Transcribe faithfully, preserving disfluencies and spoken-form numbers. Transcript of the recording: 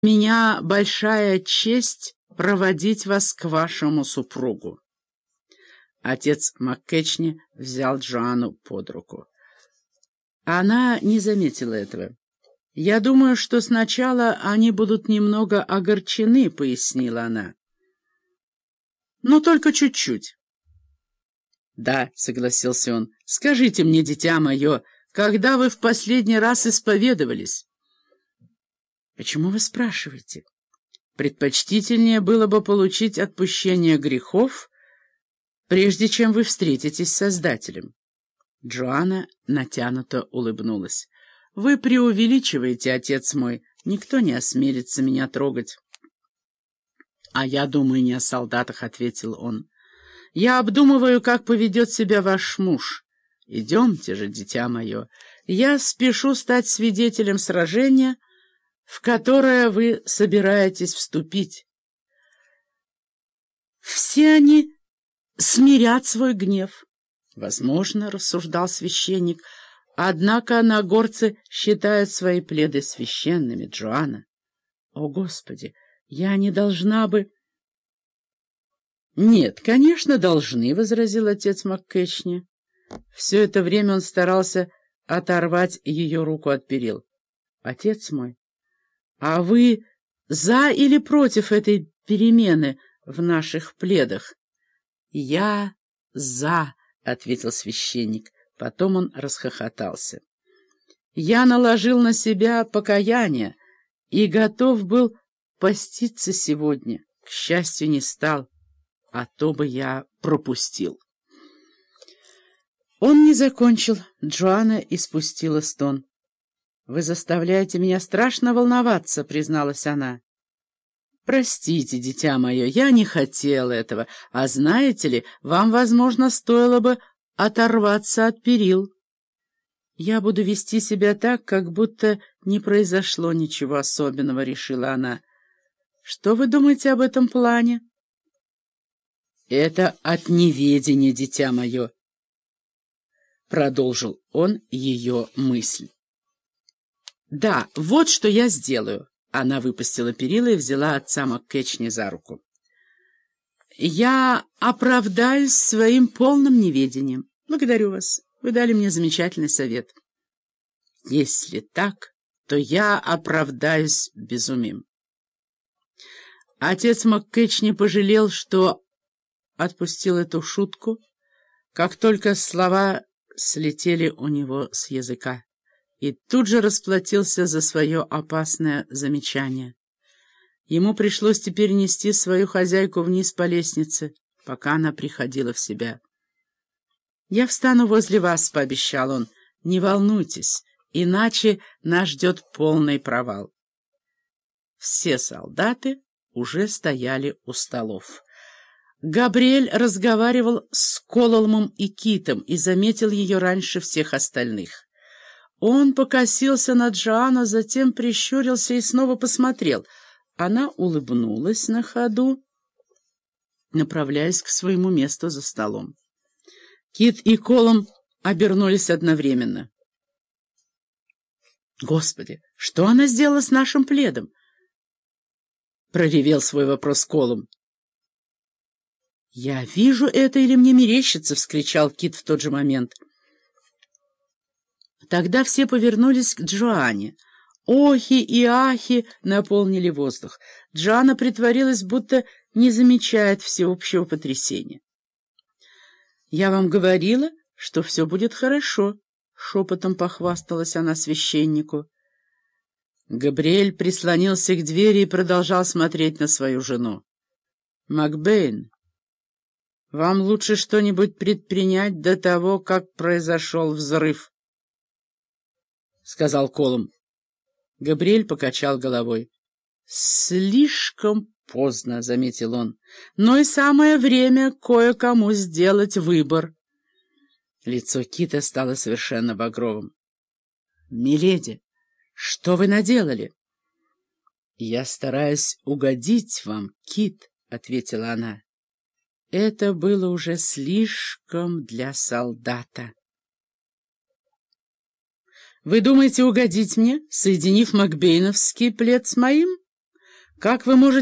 меня большая честь проводить вас к вашему супругу». Отец МакКетчни взял Джоанну под руку. Она не заметила этого. «Я думаю, что сначала они будут немного огорчены», — пояснила она. «Но только чуть-чуть». «Да», — согласился он, — «скажите мне, дитя мое, когда вы в последний раз исповедовались?» «Почему вы спрашиваете? Предпочтительнее было бы получить отпущение грехов, прежде чем вы встретитесь с Создателем». Джоанна натянуто улыбнулась. «Вы преувеличиваете, отец мой. Никто не осмелится меня трогать». «А я думаю не о солдатах», — ответил он. «Я обдумываю, как поведет себя ваш муж. Идемте же, дитя мое. Я спешу стать свидетелем сражения, в которое вы собираетесь вступить». Все они смирят свой гнев. «Возможно, — рассуждал священник, — однако нагорцы считают свои пледы священными, Джоанна». «О, Господи, я не должна бы...» «Нет, конечно, должны», — возразил отец МакКетчни. Все это время он старался оторвать ее руку от перил. «Отец мой, а вы за или против этой перемены в наших пледах?» «Я за», — ответил священник. Потом он расхохотался. «Я наложил на себя покаяние и готов был поститься сегодня. К счастью, не стал, а то бы я пропустил». Он не закончил. Джоанна испустила стон. «Вы заставляете меня страшно волноваться», — призналась она. «Простите, дитя мое, я не хотел этого, а знаете ли, вам, возможно, стоило бы оторваться от перил. Я буду вести себя так, как будто не произошло ничего особенного», — решила она. «Что вы думаете об этом плане?» «Это от неведения, дитя мое», — продолжил он ее мысль. «Да, вот что я сделаю». Она выпустила перила и взяла отца МакКетчни за руку. «Я оправдаюсь своим полным неведением. Благодарю вас. Вы дали мне замечательный совет. Если так, то я оправдаюсь безумием». Отец МакКетчни пожалел, что отпустил эту шутку, как только слова слетели у него с языка, и тут же расплатился за свое опасное замечание. Ему пришлось теперь нести свою хозяйку вниз по лестнице, пока она приходила в себя. «Я встану возле вас», — пообещал он. «Не волнуйтесь, иначе нас ждет полный провал». Все солдаты уже стояли у столов. Габриэль разговаривал с Кололмом и Китом и заметил ее раньше всех остальных. Он покосился на Джоанну, затем прищурился и снова посмотрел. Она улыбнулась на ходу, направляясь к своему месту за столом. Кит и Колом обернулись одновременно. «Господи, что она сделала с нашим пледом?» — проревел свой вопрос Колом. «Я вижу это или мне мерещится?» — вскричал Кит в тот же момент. Тогда все повернулись к Джоанне. Охи и ахи наполнили воздух. Джоанна притворилась, будто не замечает всеобщего потрясения. «Я вам говорила, что все будет хорошо», — шепотом похвасталась она священнику. Габриэль прислонился к двери и продолжал смотреть на свою жену. «Макбейн, вам лучше что-нибудь предпринять до того, как произошел взрыв», — сказал Колум. Габриэль покачал головой. «Слишком поздно», — заметил он, — «но и самое время кое-кому сделать выбор». Лицо Кита стало совершенно багровым. «Миледи, что вы наделали?» «Я стараюсь угодить вам, Кит», — ответила она. Это было уже слишком для солдата. «Вы думаете угодить мне, соединив макбейновский плед с моим?» Как вы можете